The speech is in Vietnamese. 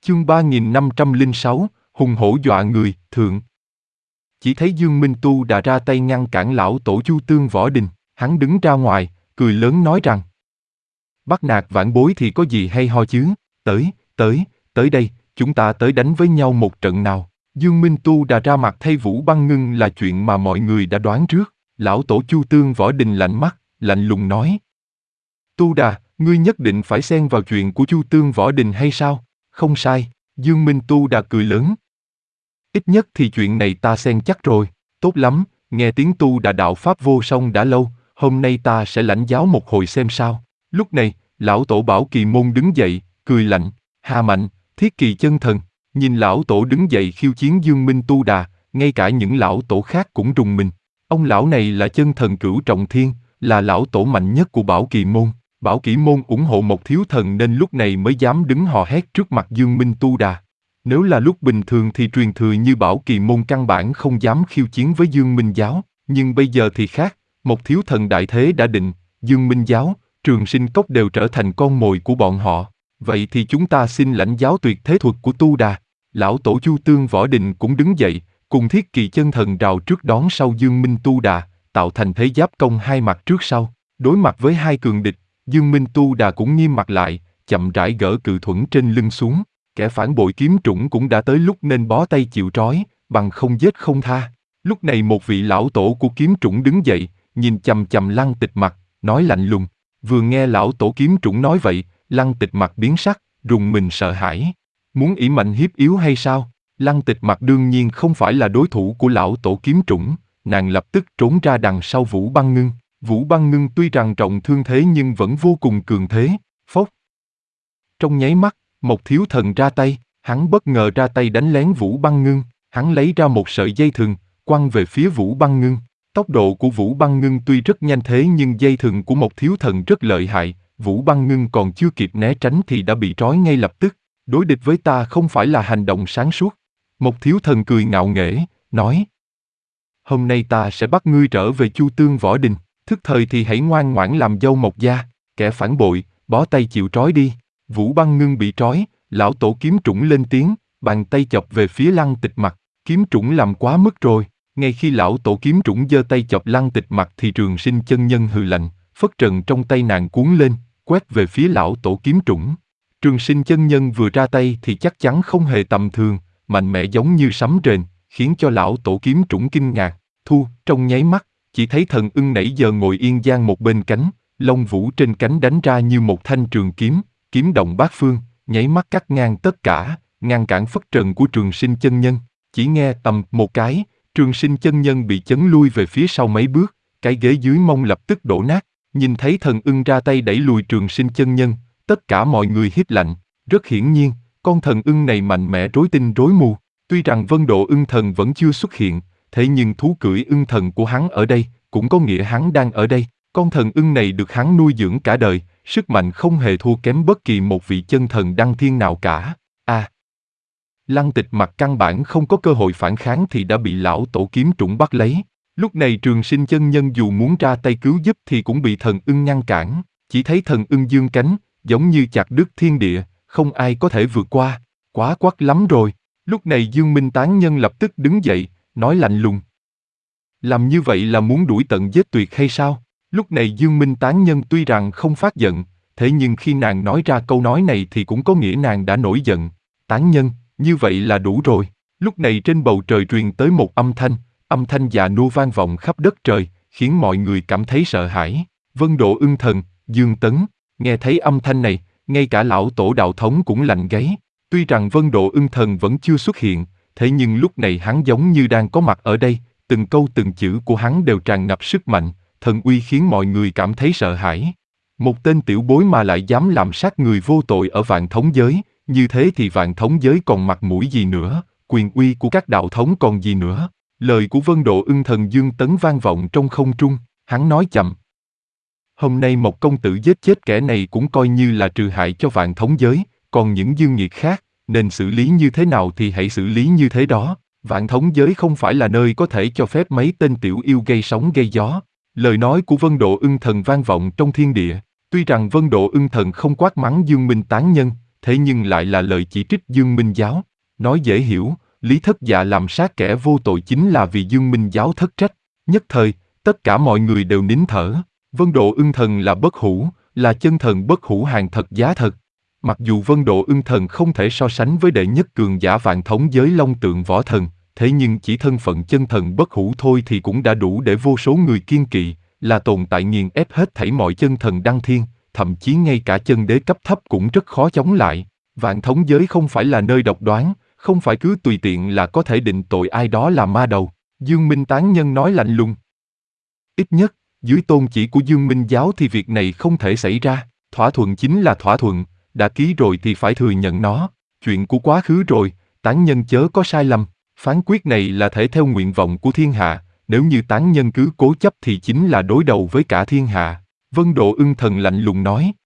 Chương 3506, hùng hổ dọa người, thượng. Chỉ thấy Dương Minh Tu đã ra tay ngăn cản lão tổ Chu Tương Võ Đình, hắn đứng ra ngoài, cười lớn nói rằng: bắt nạt vãn bối thì có gì hay ho chứ, tới đây, chúng ta tới đánh với nhau một trận nào. Dương Minh Tu đã ra mặt thay Vũ Băng Ngưng là chuyện mà mọi người đã đoán trước. Lão tổ Chu Tương Võ Đình lạnh mắt, lạnh lùng nói: Tu Đà, ngươi nhất định phải xen vào chuyện của Chu Tương Võ Đình hay sao? Không sai. Dương Minh Tu Đà cười lớn: ít nhất thì chuyện này ta xen chắc rồi. Tốt lắm, nghe tiếng Tu Đà đạo pháp vô song đã lâu, hôm nay ta sẽ lãnh giáo một hồi xem sao. Lúc này, lão tổ Bảo Kỳ Môn đứng dậy, cười lạnh: Hà Mạnh, Thiết Kỳ Chân Thần. Nhìn lão tổ đứng dậy khiêu chiến Dương Minh Tu Đà, ngay cả những lão tổ khác cũng rùng mình. Ông lão này là chân thần cửu trọng thiên, là lão tổ mạnh nhất của Bảo Kỳ Môn. Bảo Kỳ Môn ủng hộ một thiếu thần nên lúc này mới dám đứng hò hét trước mặt Dương Minh Tu Đà. Nếu là lúc bình thường thì truyền thừa như Bảo Kỳ Môn căn bản không dám khiêu chiến với Dương Minh Giáo, nhưng bây giờ thì khác, một thiếu thần đại thế đã định, Dương Minh Giáo, Trường Sinh Cốc đều trở thành con mồi của bọn họ. Vậy thì chúng ta xin lãnh giáo tuyệt thế thuật của Tu Đà. Lão tổ Chu Tương Võ Đình cũng đứng dậy, cùng Thiết Kỳ Chân Thần rào trước đón sau Dương Minh Tu Đà, tạo thành thế giáp công hai mặt trước sau. Đối mặt với hai cường địch, Dương Minh Tu Đà cũng nghiêm mặt lại, chậm rãi gỡ cự thuẫn trên lưng xuống. Kẻ phản bội kiếm trũng cũng đã tới lúc nên bó tay chịu trói, bằng không giết không tha. Lúc này một vị lão tổ của kiếm trũng đứng dậy, nhìn chằm chằm Lăng Tịch Mặc, nói lạnh lùng. Vừa nghe lão tổ kiếm trũng nói vậy, Lăng Tịch Mặc biến sắc, rùng mình sợ hãi. Muốn ỷ mạnh hiếp yếu hay sao? Lăng Tịch Mặc đương nhiên không phải là đối thủ của lão tổ kiếm trũng, nàng lập tức trốn ra đằng sau Vũ Băng Ngưng. Vũ Băng Ngưng tuy rằng trọng thương thế nhưng vẫn vô cùng cường thế. Phốc. Trong nháy mắt, một thiếu thần ra tay, hắn bất ngờ ra tay đánh lén Vũ Băng Ngưng, hắn lấy ra một sợi dây thừng, quăng về phía Vũ Băng Ngưng. Tốc độ của Vũ Băng Ngưng tuy rất nhanh thế nhưng dây thừng của một thiếu thần rất lợi hại, Vũ Băng Ngưng còn chưa kịp né tránh thì đã bị trói ngay lập tức. Đối địch với ta không phải là hành động sáng suốt. Một thiếu thần cười ngạo nghễ, nói: hôm nay ta sẽ bắt ngươi trở về Chu Tương Võ Đình, thức thời thì hãy ngoan ngoãn làm dâu Mộc gia, kẻ phản bội, bó tay chịu trói đi. Vũ Băng Ngưng bị trói, lão tổ kiếm trũng lên tiếng, bàn tay chọc về phía Lăng Tịch Mặc. Kiếm trũng làm quá mức rồi. Ngay khi lão tổ kiếm trũng giơ tay chọc Lăng Tịch Mặc thì Trường Sinh chân nhân hừ lạnh, phất trần trong tay nàng cuốn lên, quét về phía lão tổ kiếm trũng. Trường Sinh chân nhân vừa ra tay thì chắc chắn không hề tầm thường, mạnh mẽ giống như sấm rền, khiến cho lão tổ kiếm trũng kinh ngạc. Trong nháy mắt, chỉ thấy thần ưng nãy giờ ngồi yên giang một bên cánh, lông vũ trên cánh đánh ra như một thanh trường kiếm, kiếm động bát phương, nháy mắt cắt ngang tất cả, ngăn cản phất trần của Trường Sinh chân nhân. Chỉ nghe tầm một cái, Trường Sinh chân nhân bị chấn lui về phía sau mấy bước, cái ghế dưới mông lập tức đổ nát. Nhìn thấy thần ưng ra tay đẩy lùi Trường Sinh chân nhân, tất cả mọi người hít lạnh. Rất hiển nhiên, con thần ưng này mạnh mẽ rối tinh rối mù. Tuy rằng Vân Độ Ưng Thần vẫn chưa xuất hiện, thế nhưng thú cưỡi ưng thần của hắn ở đây, cũng có nghĩa hắn đang ở đây. Con thần ưng này được hắn nuôi dưỡng cả đời, sức mạnh không hề thua kém bất kỳ một vị chân thần đăng thiên nào cả. Lăng Tịch Mặc căn bản không có cơ hội phản kháng thì đã bị lão tổ kiếm trũng bắt lấy. Lúc này Trường Sinh chân nhân dù muốn ra tay cứu giúp thì cũng bị thần ưng ngăn cản. Chỉ thấy thần ưng dương cánh, giống như chặt đứt thiên địa, không ai có thể vượt qua. Quá quắc lắm rồi. Lúc này Dương Minh Tán Nhân lập tức đứng dậy, nói lạnh lùng: làm như vậy là muốn đuổi tận giết tuyệt hay sao? Lúc này Dương Minh Tán Nhân tuy rằng không phát giận, thế nhưng khi nàng nói ra câu nói này thì cũng có nghĩa nàng đã nổi giận. Tán Nhân, như vậy là đủ rồi. Lúc này trên bầu trời truyền tới một âm thanh già nua vang vọng khắp đất trời, khiến mọi người cảm thấy sợ hãi. Vân Độ Ưng Thần, Dương Tấn, nghe thấy âm thanh này, ngay cả lão tổ đạo thống cũng lạnh gáy. Tuy rằng Vân Độ Ưng Thần vẫn chưa xuất hiện, thế nhưng lúc này hắn giống như đang có mặt ở đây, từng câu từng chữ của hắn đều tràn ngập sức mạnh, thần uy khiến mọi người cảm thấy sợ hãi. Một tên tiểu bối mà lại dám làm sát người vô tội ở Vạn Thống Giới, như thế thì Vạn Thống Giới còn mặt mũi gì nữa, quyền uy của các đạo thống còn gì nữa. Lời của Vân Độ Ưng Thần Dương Tấn vang vọng trong không trung, hắn nói chậm: hôm nay một công tử giết chết kẻ này cũng coi như là trừ hại cho Vạn Thống Giới, còn những dương nghiệt khác, nên xử lý như thế nào thì hãy xử lý như thế đó. Vạn Thống Giới không phải là nơi có thể cho phép mấy tên tiểu yêu gây sóng gây gió. Lời nói của Vân Độ Ưng Thần vang vọng trong thiên địa. Tuy rằng Vân Độ Ưng Thần không quát mắng Dương Minh Tán Nhân, thế nhưng lại là lời chỉ trích Dương Minh Giáo. Nói dễ hiểu, Lý Thất Dạ làm sát kẻ vô tội chính là vì Dương Minh Giáo thất trách. Nhất thời, tất cả mọi người đều nín thở. Vân Độ Ưng Thần là bất hủ, là chân thần bất hủ hàng thật giá thật. Mặc dù Vân Độ Ưng Thần không thể so sánh với đệ nhất cường giả vạn thống giới Long Tượng Võ Thần, thế nhưng chỉ thân phận chân thần bất hủ thôi thì cũng đã đủ để vô số người kiên kỵ, là tồn tại nghiền ép hết thảy mọi chân thần đăng thiên, thậm chí ngay cả chân đế cấp thấp cũng rất khó chống lại. Vạn thống giới không phải là nơi độc đoán, không phải cứ tùy tiện là có thể định tội ai đó là ma đầu. Dương Minh Tán Nhân nói lạnh lùng. Ít nhất, dưới tôn chỉ của Dương Minh Giáo thì việc này không thể xảy ra. Thỏa thuận chính là thỏa thuận, đã ký rồi thì phải thừa nhận nó. Chuyện của quá khứ rồi, tán nhân chớ có sai lầm. Phán quyết này là thể theo nguyện vọng của thiên hạ, nếu như tán nhân cứ cố chấp thì chính là đối đầu với cả thiên hạ. Vân Độ Ưng Thần lạnh lùng nói.